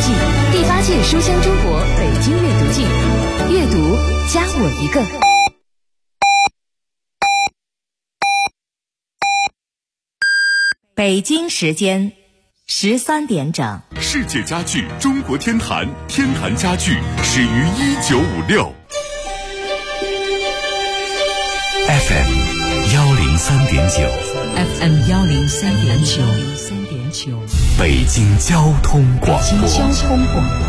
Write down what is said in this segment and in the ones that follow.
季，第8届书香中国北京阅读季，阅读加我一个。 北京时间13点整， 世界家具中国天坛，天坛家具始于1956。 FM 103.9 FM 103.9， 北京交通广播。 北京交通广播，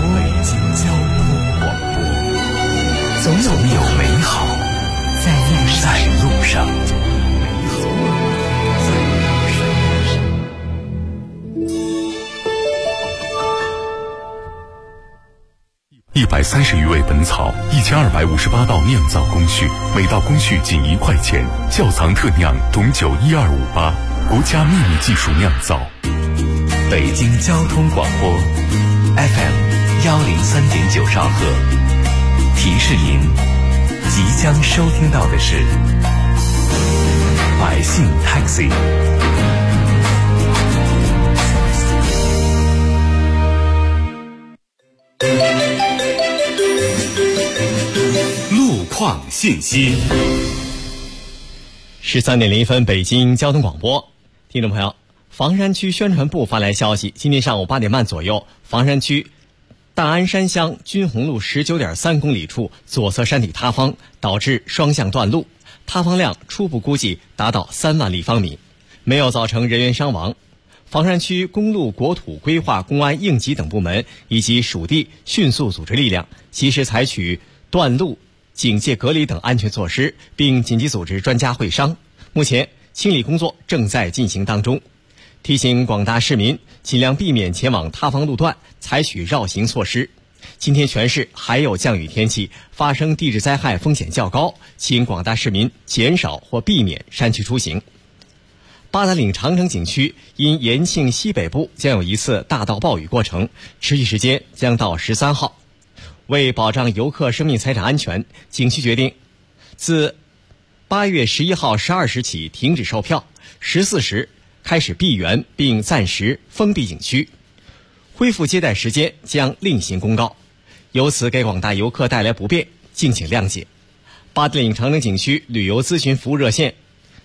总有美好在路上。130余味本草，1258道酿造工序，每道工序仅1块钱。窖藏特酿董酒12588，国家秘密技术酿造。北京交通广播 FM 103.9兆赫。提示您，即将收听到的是百姓 Taxi。路况信息。 13点01分，北京交通广播，听众朋友，房山区宣传部发来消息，今天上午8点半左右，房山区大安山乡军红路19.3公里处左侧山体塌方，导致双向断路，塌方量初步估计达到3万立方米，没有造成人员伤亡。房山区公路国土规划公安应急等部门以及属地迅速组织力量，及时采取断路、警戒隔离等安全措施，并紧急组织专家会商。目前清理工作正在进行当中。提醒广大市民尽量避免前往塌方路段，采取绕行措施。今天全市还有降雨天气，发生地质灾害风险较高，请广大市民减少或避免山区出行。八达岭长城景区因延庆西北部将有一次大到暴雨过程，持续时间将到13号。为保障游客生命财产安全，景区决定自8月11号12时起停止售票，14时开始闭园并暂时封闭景区，恢复接待时间将另行公告，由此给广大游客带来不便，敬请谅解。八达岭长城景区旅游咨询服务热线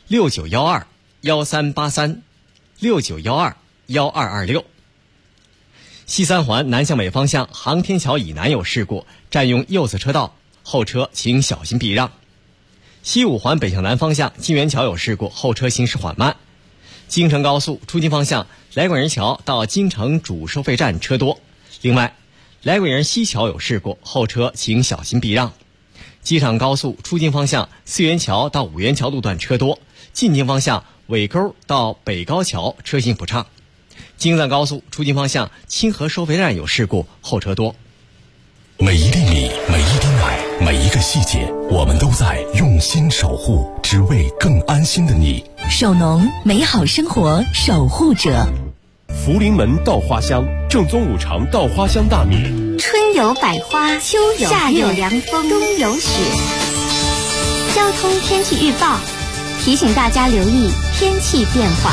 69121383 69121226。西三环南向北方向航天桥以南有事故，占用右侧车道，后车请小心避让。西五环北向南方向金源桥有事故，后车行驶缓慢。京承高速出京方向来广营桥到京承主收费站车多。另外，来广营西桥有事故，后车请小心避让。机场高速出京方向4元桥到5元桥路段车多，进京方向尾沟到北高桥车行不畅。京藏高速出京方向清河收费站有事故，后车多。 每一粒米，每一滴奶，每一个细节，我们都在用心守护，只为更安心的你。 守农，美好生活守护者。 福临门稻花香，正宗五常稻花香大米。 春有百花，秋有夏有凉风，冬有雪。交通天气预报提醒大家留意天气变化。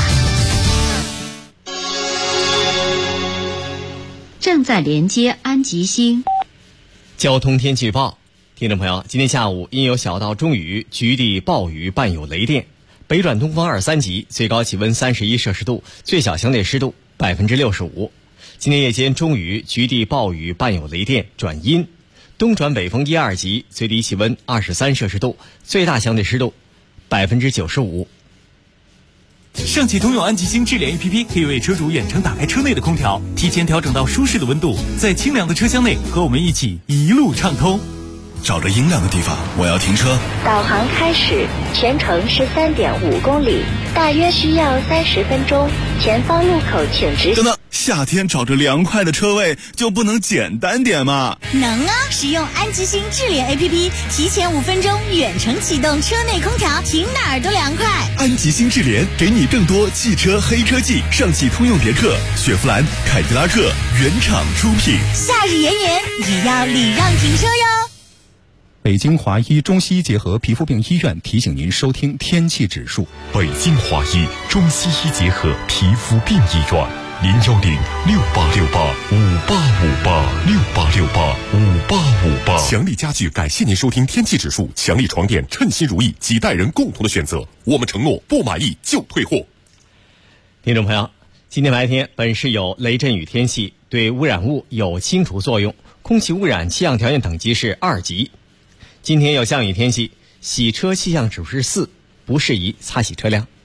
正在连接安吉星。 交通天气预报，听众朋友，今天下午因有小到中雨，局地暴雨伴有雷电，北转东风2、3级，最高气温31摄氏度，最小相对湿度65%。今天夜间中雨，局地暴雨伴有雷电转阴，东转北风1、2级，最低气温23摄氏度，最大相对湿度95%。 上汽通用安吉星智联 APP 可以为车主远程打开车内的空调，提前调整到舒适的温度，在清凉的车厢内和我们一起一路畅通。 找着阴凉的地方，我要停车。 导航开始，全程13.5公里，大约需要30分钟。前方路口请直行。 等等，夏天找着凉快的车位就不能简单点吗？ 能啊！使用安吉星智联 APP， 提前5分钟远程启动车内空调，停哪儿都凉快。 安吉星智联给你更多汽车黑科技，上汽通用别克、雪佛兰、凯迪拉克原厂出品。 夏日炎炎，也要礼让停车哟。 北京华医中西医结合皮肤病医院提醒您收听天气指数。 北京华医中西医结合皮肤病医院 010-6868-5858-6858强力家具感谢您收听天气指数，强力床垫称心如意，几代人共同的选择，我们承诺不满意就退货。 听众朋友，今天白天本市有雷阵雨天气，对污染物有清除作用，空气污染气象条件等级是2级。今天有降雨天气，洗车气象指数是4，不适宜擦洗车辆。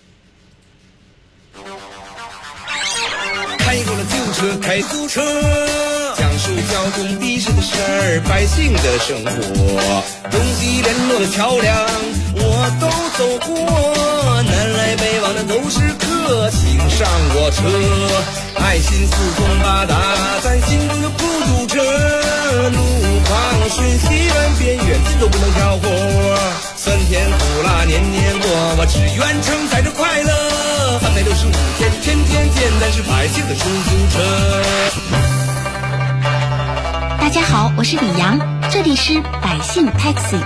开过了旧车，开租车，讲述交通的士的事儿，百姓的生活，东西联络的桥梁，我都走过，南来北往的都是客，请上我车，爱心四通八达，在心中就不堵车，路旁顺西南边远近都不能挑活，酸甜苦辣年年过，我只愿承载着快乐，365天天天天，但是百姓的出租车。 大家好，我是李阳，这里是百姓 Taxi。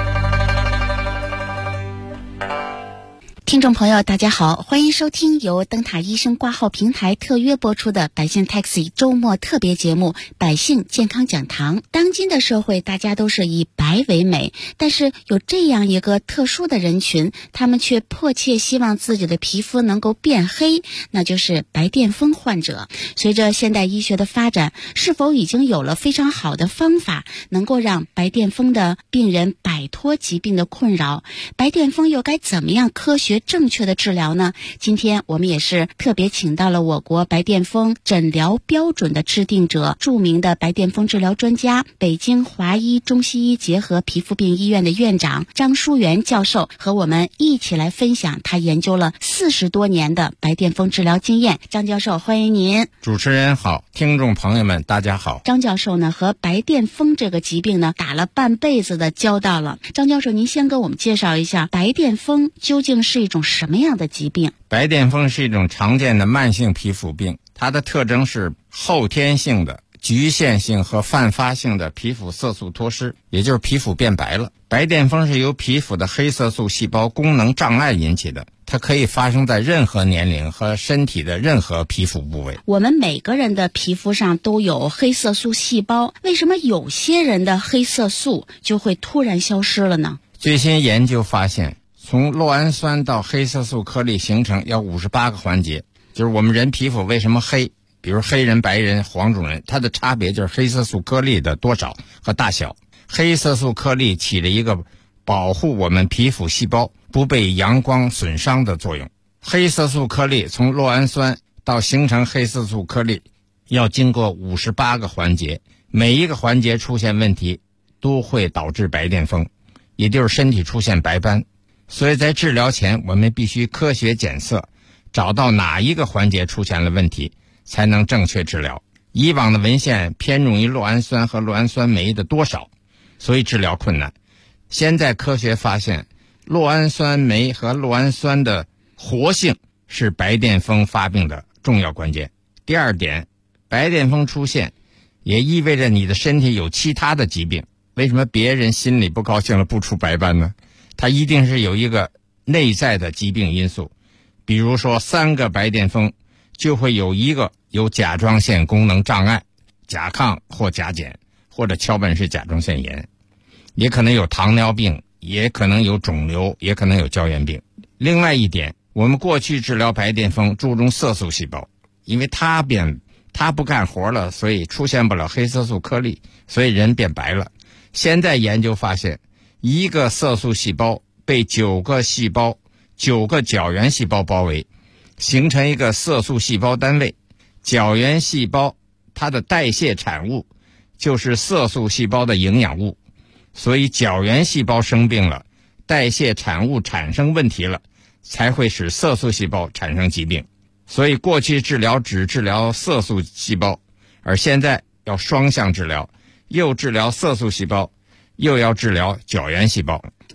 听众朋友大家好，欢迎收听由灯塔医生挂号平台特约播出的百姓 Taxi 周末特别节目百姓健康讲堂。当今的社会大家都是以白为美，但是有这样一个特殊的人群，他们却迫切希望自己的皮肤能够变黑，那就是白癜风患者。随着现代医学的发展，是否已经有了非常好的方法能够让白癜风的病人摆脱疾病的困扰？白癜风又该怎么样科学正确的治疗呢？今天我们也是特别请到了我国白癜风诊疗标准的制定者，著名的白癜风治疗专家，北京华医中西医结合皮肤病医院的院长张书元教授，和我们一起来分享他研究了40多年的白癜风治疗经验。张教授，欢迎您。 主持人好，听众朋友们大家好。 张教授呢和白癜风这个疾病呢打了半辈子的交道了。张教授，您先给我们介绍一下白癜风究竟是一种什么样的疾病？ 白癜风是一种常见的慢性皮肤病，它的特征是后天性的、局限性和泛发性的皮肤色素脱失，也就是皮肤变白了。白癜风是由皮肤的黑色素细胞功能障碍引起的，它可以发生在任何年龄和身体的任何皮肤部位。 我们每个人的皮肤上都有黑色素细胞，为什么有些人的黑色素就会突然消失了呢？ 最新研究发现，从酪氨酸到黑色素颗粒形成要58个环节，就是我们人皮肤为什么黑，比如黑人、白人、黄种人，它的差别就是黑色素颗粒的多少和大小。黑色素颗粒起了一个保护我们皮肤细胞不被阳光损伤的作用。黑色素颗粒从酪氨酸到形成黑色素颗粒要经过58个环节，每一个环节出现问题都会导致白癜风，也就是身体出现白斑。所以在治疗前我们必须科学检测，找到哪一个环节出现了问题，才能正确治疗。以往的文献偏重于酪氨酸和酪氨酸酶的多少，所以治疗困难。现在科学发现，酪氨酸酶和酪氨酸的活性是白癜风发病的重要关键。第二点，白癜风出现也意味着你的身体有其他的疾病。为什么别人心里不高兴了不出白斑呢？它一定是有一个内在的疾病因素。比如说3个白癜风就会有一个有甲状腺功能障碍，甲亢或甲减，或者桥本氏甲状腺炎，也可能有糖尿病，也可能有肿瘤，也可能有胶原病。另外一点，我们过去治疗白癜风注重色素细胞，因为它不干活了，所以出现不了黑色素颗粒，所以人变白了。现在研究发现，一个色素细胞被9个角原细胞包围，形成一个色素细胞单位。角原细胞它的代谢产物就是色素细胞的营养物，所以角原细胞生病了，代谢产物产生问题了，才会使色素细胞产生疾病。所以过去治疗只治疗色素细胞，而现在要双向治疗，又治疗色素细胞，又要治疗角原细胞。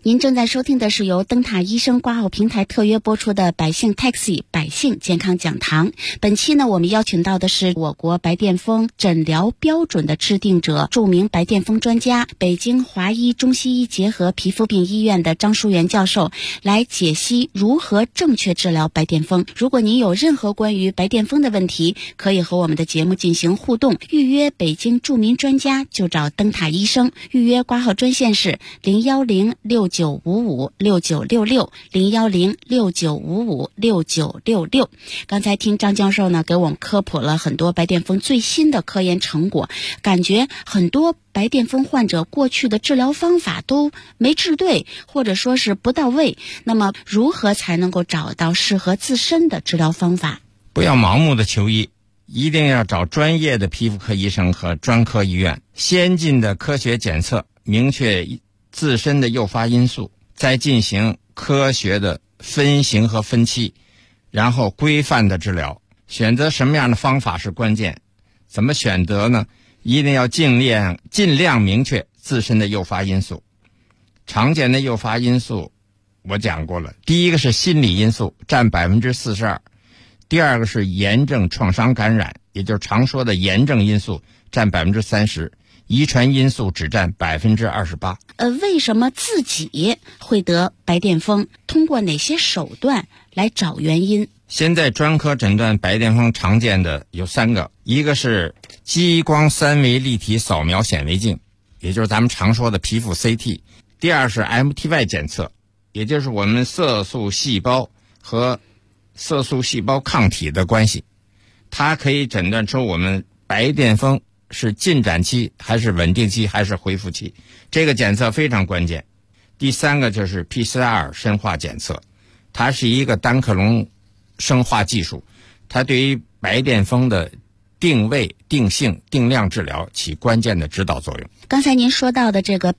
您正在收听的是由灯塔医生挂号平台特约播出的百姓 Taxi 百姓健康讲堂。本期呢，我们邀请到的是我国白癜风诊疗标准的制定者、著名白癜风专家、北京华医中西医结合皮肤病医院的张淑媛教授，来解析如何正确治疗白癜风。如果您有任何关于白癜风的问题，可以和我们的节目进行互动，预约北京著名专家就找灯塔医生。预约挂号专线是01069556966 01069556966。刚才听张教授呢给我们科普了很多白癜风最新的科研成果，感觉很多白癜风患者过去的治疗方法都没治对，或者说是不到位。那么如何才能够找到适合自身的治疗方法？ 不要盲目的求医，一定要找专业的皮肤科医生和专科医院，先进的科学检测，明确自身的诱发因素，再进行科学的分型和分期，然后规范的治疗。选择什么样的方法是关键，怎么选择呢？一定要尽量明确自身的诱发因素。常见的诱发因素我讲过了，第一个是心理因素，占 42%， 第二个是炎症创伤感染，也就是常说的炎症因素，占 30%， 遗传因素只占 28%。 为什么自己会得白癜风？通过哪些手段来找原因？ 现在专科诊断白癜风常见的有3个，一个是激光3维立体扫描显微镜，也就是咱们常说的皮肤 CT。第二是 MTY 检测，也就是我们色素细胞和色素细胞抗体的关系，它可以诊断出我们白癜风是进展期还是稳定期还是恢复期，这个检测非常关键。第3个就是 PCR 生化检测，它是一个单克隆生化技术，它对于白癜风的定位、定性、定量治疗起关键的指导作用。 刚才您说到的这个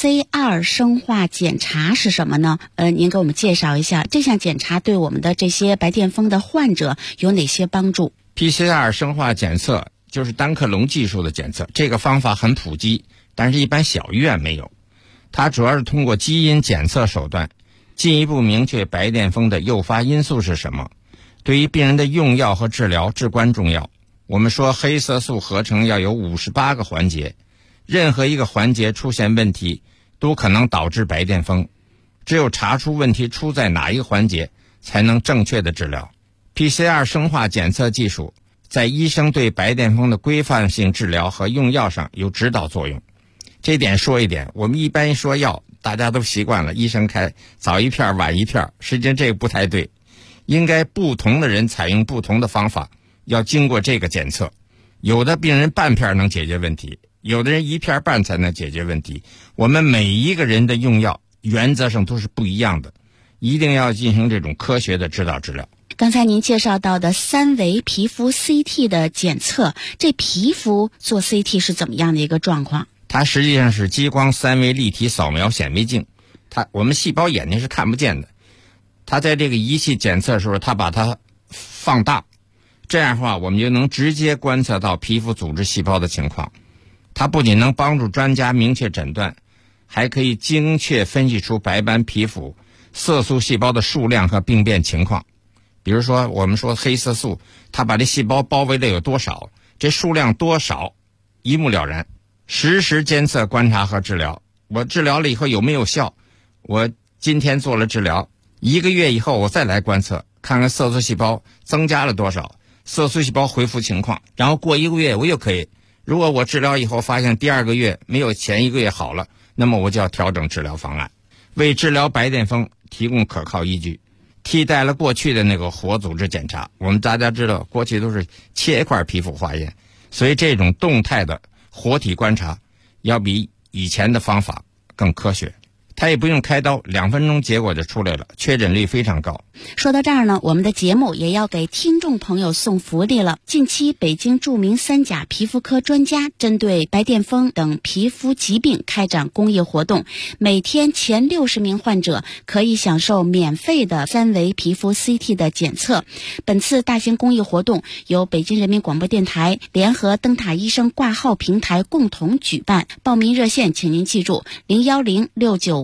PCR 生化检查是什么呢？您给我们介绍一下，这项检查对我们的这些白癜风的患者有哪些帮助？ PCR 生化检测就是单克隆技术的检测，这个方法很普及，但是一般小医院没有。它主要是通过基因检测手段，进一步明确白癜风的诱发因素是什么，对于病人的用药和治疗至关重要。我们说黑色素合成要有58个环节，任何一个环节出现问题都可能导致白癜风，只有查出问题出在哪一个环节，才能正确的治疗。PCR 生化检测技术在医生对白癜风的规范性治疗和用药上有指导作用。这点说一点，我们一般说药大家都习惯了，医生开早一片晚一片，实际上这个不太对，应该不同的人采用不同的方法，要经过这个检测。有的病人半片能解决问题，有的人1片半才能解决问题。我们每一个人的用药原则上都是不一样的，一定要进行这种科学的指导治疗。 刚才您介绍到的3维皮肤 CT 的检测，这皮肤做 CT 是怎么样的一个状况？ 它实际上是激光3维立体扫描显微镜，我们细胞眼睛是看不见的，它在这个仪器检测的时候，它把它放大，这样的话我们就能直接观测到皮肤组织细胞的情况。它不仅能帮助专家明确诊断，还可以精确分析出白斑皮肤色素细胞的数量和病变情况。比如说我们说黑色素，它把这细胞包围的有多少，这数量多少一目了然。实时监测观察和治疗，我治疗了以后有没有效，我今天做了治疗，1个月以后我再来观测，看看色素细胞增加了多少，色素细胞恢复情况，然后过1个月我又可以，如果我治疗以后发现第2个月没有前1个月好了，那么我就要调整治疗方案，为治疗白癜风提供可靠依据，替代了过去的那个活组织检查。我们大家知道过去都是切一块皮肤化验，所以这种动态的活体观察要比以前的方法更科学。它也不用开刀，2分钟结果就出来了，确诊率非常高。 说到这儿呢，我们的节目也要给听众朋友送福利了。近期北京著名3甲皮肤科专家针对白癜风等皮肤疾病开展公益活动，每天前60名患者可以享受免费的3维皮肤 CT 的检测。本次大型公益活动由北京人民广播电台联合灯塔医生挂号平台共同举办，报名热线请您记住01069556966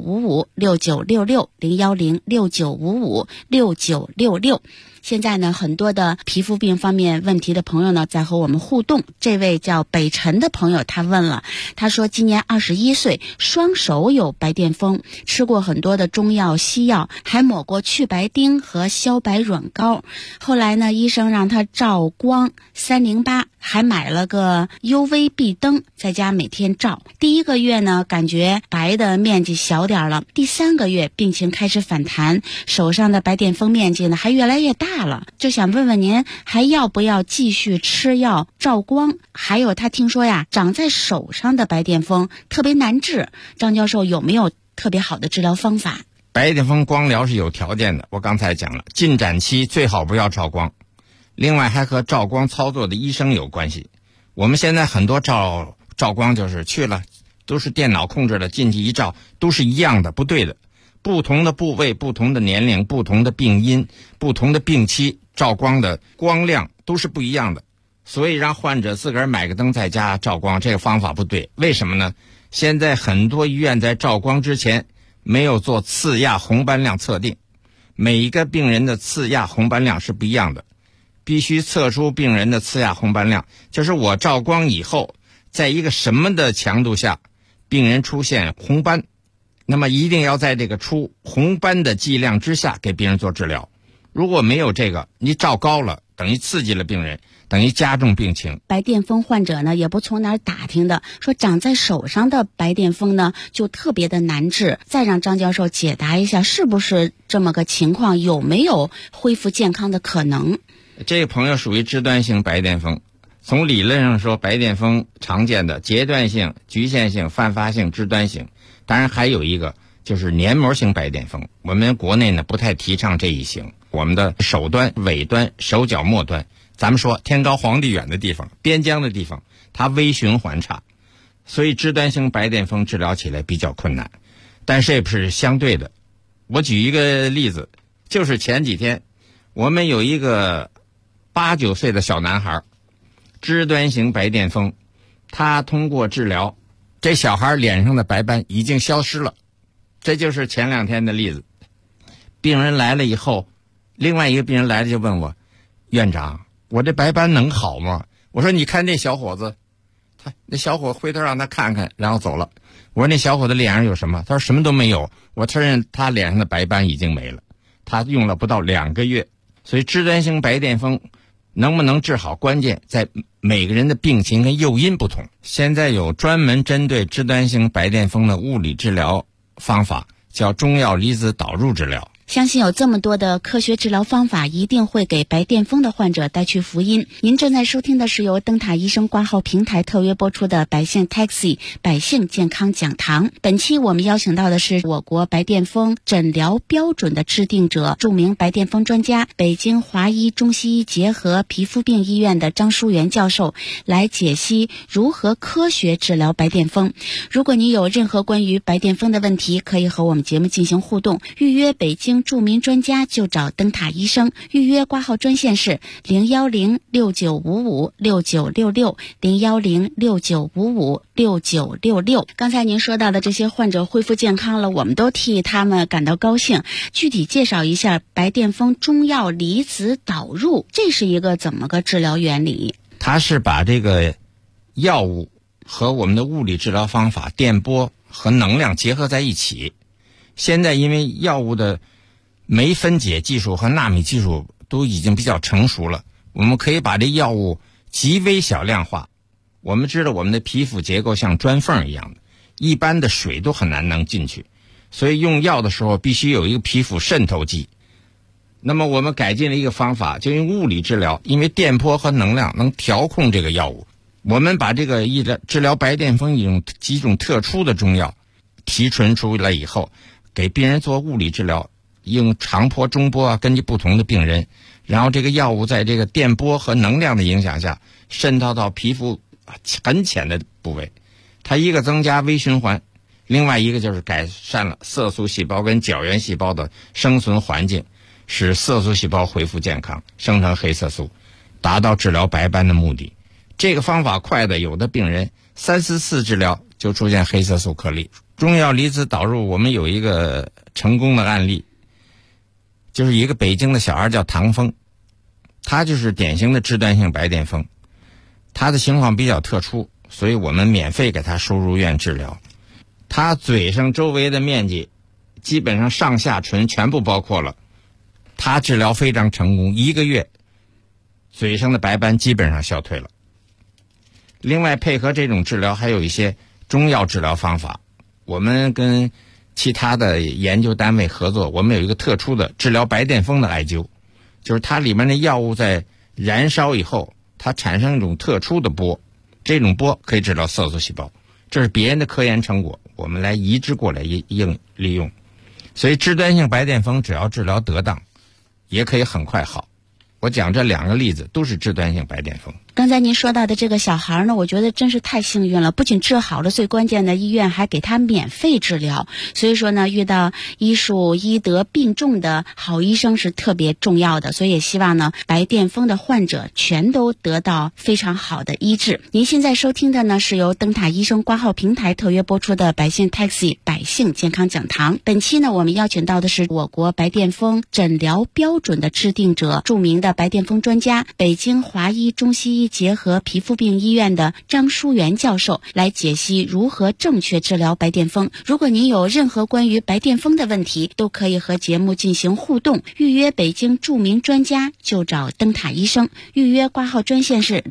01069556966，01069556966。现在呢，很多的皮肤病方面问题的朋友呢，在和我们互动。这位叫北辰的朋友，他问了，他说今年21岁，双手有白癜风，吃过很多的中药西药，还抹过去白丁和消白软膏。后来呢，医生让他照光308，还买了个 UV 壁灯，在家每天照。第1个月呢，感觉白的面积小点了，第3个月病情开始反弹，手上的白癜风面积呢还越来越大了。就想问问您，还要不要继续吃药照光？还有他听说呀，长在手上的白癜风特别难治，张教授有没有特别好的治疗方法？ 白癜风光疗是有条件的，我刚才讲了，进展期最好不要照光，另外还和照光操作的医生有关系。我们现在很多照光就是去了，都是电脑控制的，进去一照都是一样的，不对的。不同的部位、不同的年龄、不同的病因、不同的病期，照光的光亮都是不一样的。所以让患者自个儿买个灯在家照光，这个方法不对。为什么呢？现在很多医院在照光之前没有做次亚红斑量测定，每一个病人的次亚红斑量是不一样的，必须测出病人的次亚红斑量，就是我照光以后，在一个什么的强度下，病人出现红斑，那么一定要在这个出红斑的剂量之下给病人做治疗。如果没有这个，你照高了，等于刺激了病人，等于加重病情。 白癜风患者呢，也不从哪儿打听的，说长在手上的白癜风呢，就特别的难治。再让张教授解答一下，是不是这么个情况？有没有恢复健康的可能？ 这个朋友属于肢端性白癜风。从理论上说，白癜风常见的阶段性、局限性、泛发性、肢端性，当然还有一个就是黏膜性白癜风。我们国内呢不太提倡这一型，我们的手端、尾端、手脚末端，咱们说天高皇帝远的地方、边疆的地方，它微循环差，所以肢端性白癜风治疗起来比较困难。但是也不是相对的。我举一个例子，就是前几天我们有一个8、9岁的小男孩，肢端型白癜风，他通过治疗，这小孩脸上的白斑已经消失了。这就是前2天的例子。病人来了以后，另外一个病人来了就问我，院长，我这白斑能好吗？我说你看这小伙子，那小伙回头让他看看，然后走了。我说那小伙子脸上有什么？他说什么都没有。我承认他脸上的白斑已经没了，他用了不到2个月。所以肢端性白癜风能不能治好，关键在每个人的病情跟诱因不同。现在有专门针对肢端性白癜风的物理治疗方法，叫中药离子导入治疗。 相信有这么多的科学治疗方法，一定会给白癜风的患者带去福音。您正在收听的是由灯塔医生挂号平台特约播出的百姓 Taxi 百姓健康讲堂。本期我们邀请到的是我国白癜风诊疗标准的制定者，著名白癜风专家，北京华医中西医结合皮肤病医院的张淑元教授，来解析如何科学治疗白癜风。如果您有任何关于白癜风的问题，可以和我们节目进行互动，预约北京著名专家就找灯塔医生。预约挂号专线是01069556966 01069556966。刚才您说到的这些患者恢复健康了，我们都替他们感到高兴。具体介绍一下白癜风中药离子导入，这是一个怎么个治疗原理？ 它是把这个药物和我们的物理治疗方法电波和能量结合在一起。现在因为药物的酶分解技术和纳米技术都已经比较成熟了，我们可以把这药物极微小量化。我们知道我们的皮肤结构像砖缝一样的，一般的水都很难能进去，所以用药的时候必须有一个皮肤渗透剂。那么我们改进了一个方法，就用物理治疗，因为电波和能量能调控这个药物。我们把这个治疗白癜风几种特殊的中药提纯出来以后，给病人做物理治疗，用长波、中波啊，根据不同的病人，然后这个药物在这个电波和能量的影响下渗透到皮肤很浅的部位，它一个增加微循环，另外一个就是改善了色素细胞跟角原细胞的生存环境，使色素细胞恢复健康，生成黑色素，达到治疗白斑的目的。这个方法快的，有的病人3、4次治疗就出现黑色素颗粒。中药离子导入，我们有一个成功的案例，就是一个北京的小孩叫唐峰，他就是典型的肢端性白癜风，他的情况比较特殊，所以我们免费给他输入院治疗。他嘴上周围的面积基本上上下唇全部包括了，他治疗非常成功，1个月嘴上的白斑基本上消退了。另外配合这种治疗还有一些中药治疗方法，我们跟其他的研究单位合作，我们有一个特殊的治疗白癜风的艾灸，就是它里面的药物在燃烧以后，它产生一种特殊的波，这种波可以治疗色素细胞，这是别人的科研成果，我们来移植过来利用。所以肢端性白癜风只要治疗得当，也可以很快好。我讲这2个例子都是肢端性白癜风。 刚才您说到的这个小孩呢，我觉得真是太幸运了，不仅治好了，最关键的医院还给他免费治疗。所以说呢，遇到医术医德并重的好医生是特别重要的，所以也希望呢，白癜风的患者全都得到非常好的医治。您现在收听的呢，是由灯塔医生挂号平台特约播出的百姓 Taxi 百姓健康讲堂。本期呢，我们邀请到的是我国白癜风诊疗标准的制定者，著名的白癜风专家，北京华医中西医结合皮肤病医院的张淑媛教授，来解析如何正确治疗白癜风。如果您有任何关于白癜风的问题，都可以和节目进行互动，预约北京著名专家就找灯塔医生。预约挂号专线是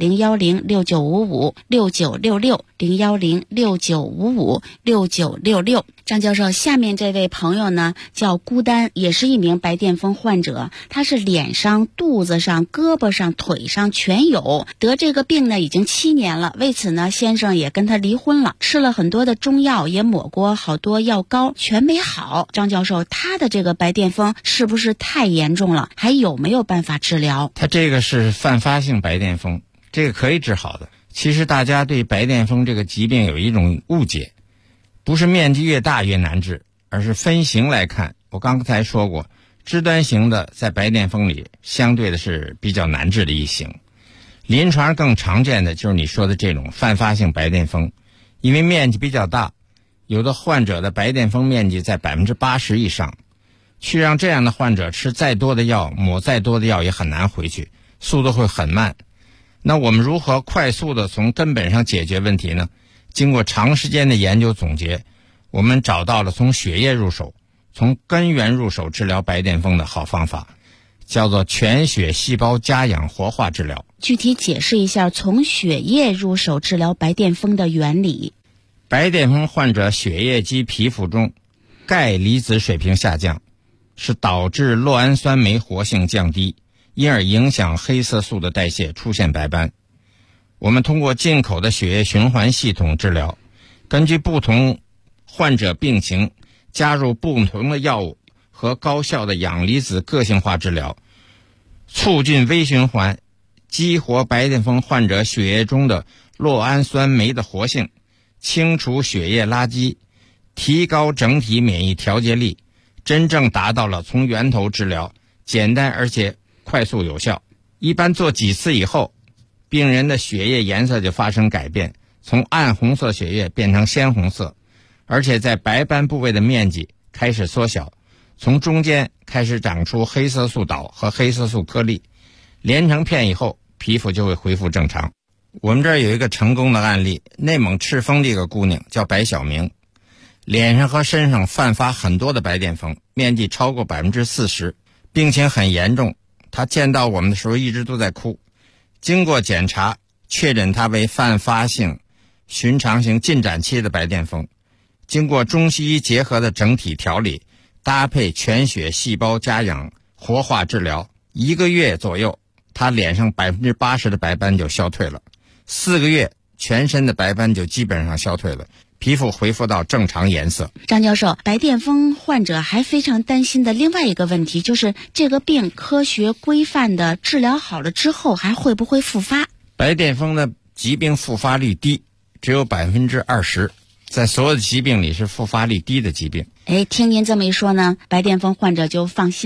01069556966，01069556966。张教授，下面这位朋友呢叫孤单，也是一名白癜风患者，他是脸上、肚子上、胳膊上、腿上全有，得这个病呢已经7年了，为此呢先生也跟他离婚了，吃了很多的中药，也抹过好多药膏，全没好。张教授，他的这个白癜风是不是太严重了？还有没有办法治疗？ 他这个是泛发性白癜风，这个可以治好的。其实大家对白癜风这个疾病有一种误解，不是面积越大越难治，而是分型来看。我刚才说过，肢端型的在白癜风里相对的是比较难治的一型。临床更常见的就是你说的这种泛发性白癜风，因为面积比较大，有的患者的白癜风面积在80%以上，去让这样的患者吃再多的药，抹再多的药也很难回去，速度会很慢。那我们如何快速的从根本上解决问题呢？经过长时间的研究总结，我们找到了从血液入手，从根源入手治疗白癜风的好方法，叫做全血细胞加氧活化治疗。 具体解释一下从血液入手治疗白癜风的原理。 白癜风患者血液及皮肤中钙离子水平下降，是导致酪氨酸酶活性降低，因而影响黑色素的代谢，出现白斑。我们通过进口的血液循环系统治疗，根据不同患者病情加入不同的药物和高效的氧离子个性化治疗，促进微循环，激活白癜风患者血液中的酪氨酸酶的活性，清除血液垃圾，提高整体免疫调节力，真正达到了从源头治疗，简单而且快速有效。一般做几次以后，病人的血液颜色就发生改变，从暗红色血液变成鲜红色，而且在白斑部位的面积开始缩小，从中间开始长出黑色素岛和黑色素颗粒，连成片以后，皮肤就会恢复正常。我们这儿有一个成功的案例，内蒙赤峰的一个姑娘叫白晓明，脸上和身上泛发很多的白癜风，面积超过40%，病情很严重。她见到我们的时候一直都在哭。经过检查，确诊她为泛发性寻常型进展期的白癜风。经过中西医结合的整体调理，搭配全血细胞加氧活化治疗，1个月左右，她脸上80%的白斑就消退了，4个月全身的白斑就基本上消退了，皮肤恢复到正常颜色。 张教授，白癜风患者还非常担心的另外一个问题，就是这个病科学规范的治疗好了之后还会不会复发？ 白癜风的疾病复发率低，只有20%，在所有的疾病里是复发率低的疾病。 听您这么一说呢，白癜风患者就放心了。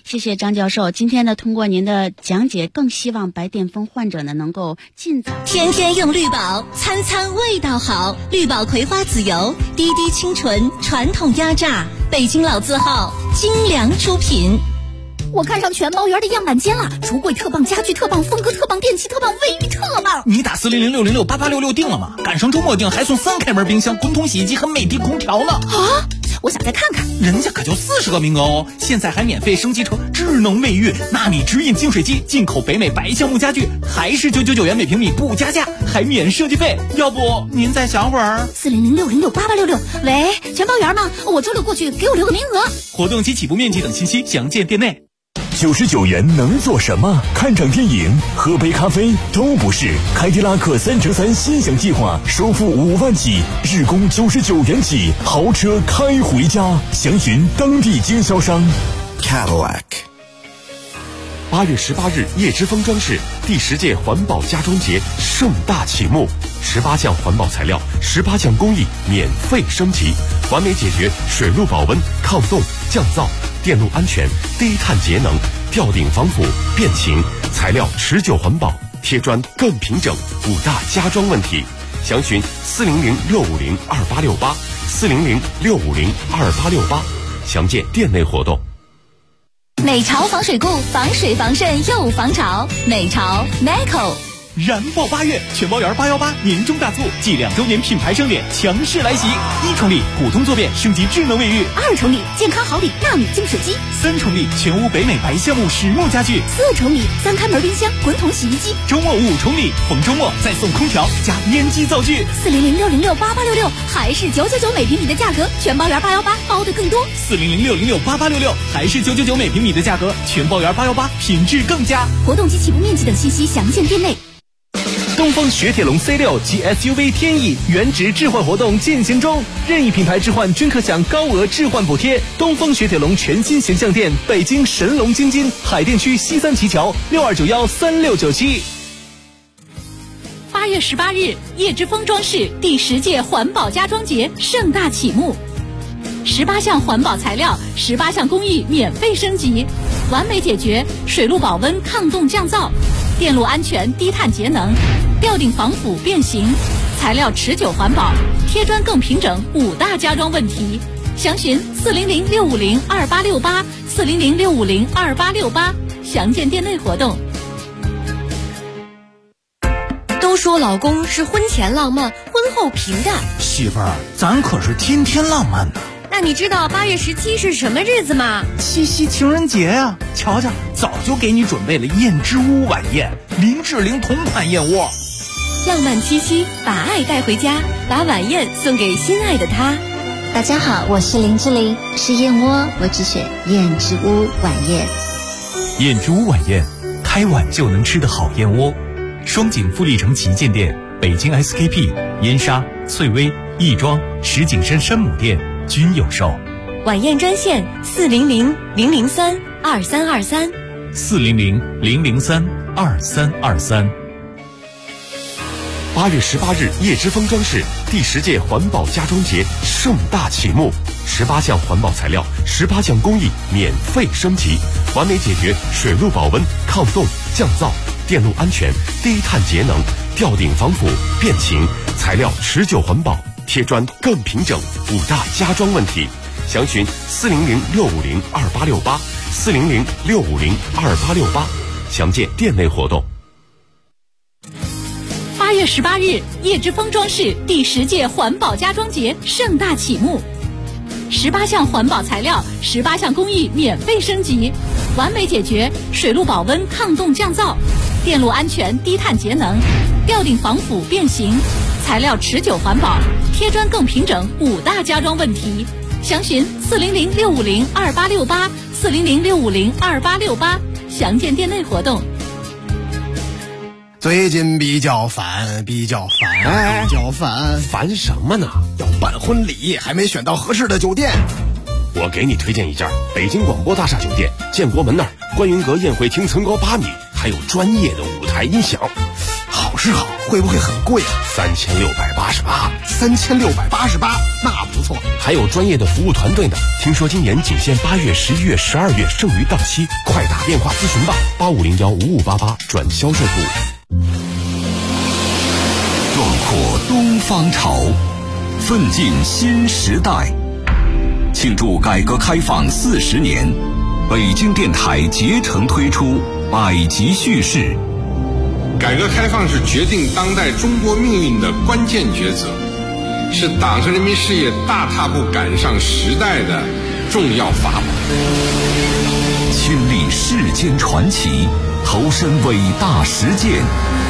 谢谢张教授。今天呢，通过您的讲解，更希望白癜风患者呢能够尽早。 天天用绿宝，餐餐味道好。绿宝葵花籽油，滴滴清纯，传统压榨，北京老字号，精良出品。 我看上全包园的样板间了，橱柜特棒，家具特棒，风格特棒，电器特棒，卫浴特棒。 你打40060688866订了吗？赶上周末订还送3开门冰箱、滚筒洗衣机和美的空调呢。 啊！我想再看看。 人家可就40个名额哦，现在还免费升级成智能卫浴、纳米直饮净水机，进口北美白橡木家具，还是999元每平米不加价，还免设计费。要不您再想会儿 ？40060688866。喂，全包园吗？我周六过去，给我留个名额。 活动及起步面积等信息详见店内。 99元能做什么？看场电影、喝杯咖啡都不是。凯迪拉克3乘3心想计划，首付5万起，日供99元起，豪车开回家。详询当地经销商。 Cadillac。8月18日，叶之峰装饰第10届环保家装节盛大启幕，18项环保材料，18项工艺免费升级，完美解决水路保温、抗冻、降噪、电路安全、低碳节能、吊顶防腐、变形，材料持久环保，贴砖更平整，5大家装问题。详询400-650-2868，400-650-2868，详见店内活动。 美潮防水固，防水防渗又防潮。美潮 Meco。 燃爆8月，全包园818年终大促，继2周年品牌盛典强势来袭！1重礼普通坐便升级智能卫浴 ，2重礼健康好礼纳米净水机 ，3重礼全屋北美白橡木实木家具 ，4重礼3开门冰箱、滚筒洗衣机。 周末5重礼，逢周末再送空调加烟机灶具。 400-606-8866，还是999每平米的价格，全包园818包的更多。 400-606-8866，还是999每平米的价格，全包园818品质更佳。 活动及起步面积等信息详见店内。 东风雪铁龙 C6 及 SUV 天翼原值置换活动进行中，任意品牌置换均可享高额置换补贴。东风雪铁龙全新形象店，北京神龙京津海淀区西三旗桥62913697。 8月18日，叶之峰装饰第10届环保家装节盛大启幕，18项环保材料，18项工艺免费升级，完美解决水路保温、抗冻降噪、电路安全、低碳节能、吊顶防腐变形，材料持久环保，贴砖更平整，5大家装问题。详询400-650-2868，400-650-2868，详见店内活动。 都说老公是婚前浪漫，婚后平淡。 媳妇儿，咱可是天天浪漫呢。 那你知道8月17是什么日子吗？ 七夕情人节啊！瞧瞧，早就给你准备了燕之屋晚宴，林志玲同款燕窝。 浪漫七夕，把爱带回家，把晚宴送给心爱的他。 大家好，我是林志玲，吃燕窝我只选燕之屋晚宴。 燕之屋晚宴，开碗就能吃的好燕窝。双井富力城旗舰店、北京 SKP、燕莎、翠微、亦庄、石景山山姆店均有售。 晚宴专线400-003-2323。 400-003-2323。 8月18日，叶之峰装饰第10届环保家装节盛大启幕，18项环保材料，18项工艺免费升级，完美解决水路保温、抗冻、降噪、电路安全、低碳节能、吊顶防腐、变形，材料持久环保，贴砖更平整，5大家装问题。详询400-650-2868，400-650-2868，详见店内活动。 8月18日，叶之峰装饰第10届环保家装节盛大启幕，18项环保材料，18项工艺免费升级，完美解决水路保温、抗冻降噪、电路安全、低碳节能、吊顶防腐变形，材料持久环保，贴砖更平整，5大家装问题。详询400-650-2868，400-650-2868，详见店内活动。 最近比较烦， 烦什么呢？ 要办婚礼，还没选到合适的酒店。 我给你推荐一家北京广播大厦酒店，建国门那儿观云阁宴会厅层高8米，还有专业的舞台音响。 好试好，会不会很贵啊 ？3688， 3688，那不错。 还有专业的服务团队呢。听说今年仅限8月、11月、12月，剩余档期，快打电话咨询吧，85015588转销售部。 壮阔东方潮，奋进新时代。庆祝改革开放40年，北京电台竭诚推出百集叙事。 改革开放是决定当代中国命运的关键抉择，是党和人民事业大踏步赶上时代的重要法宝。 亲历世间传奇，投身伟大实践，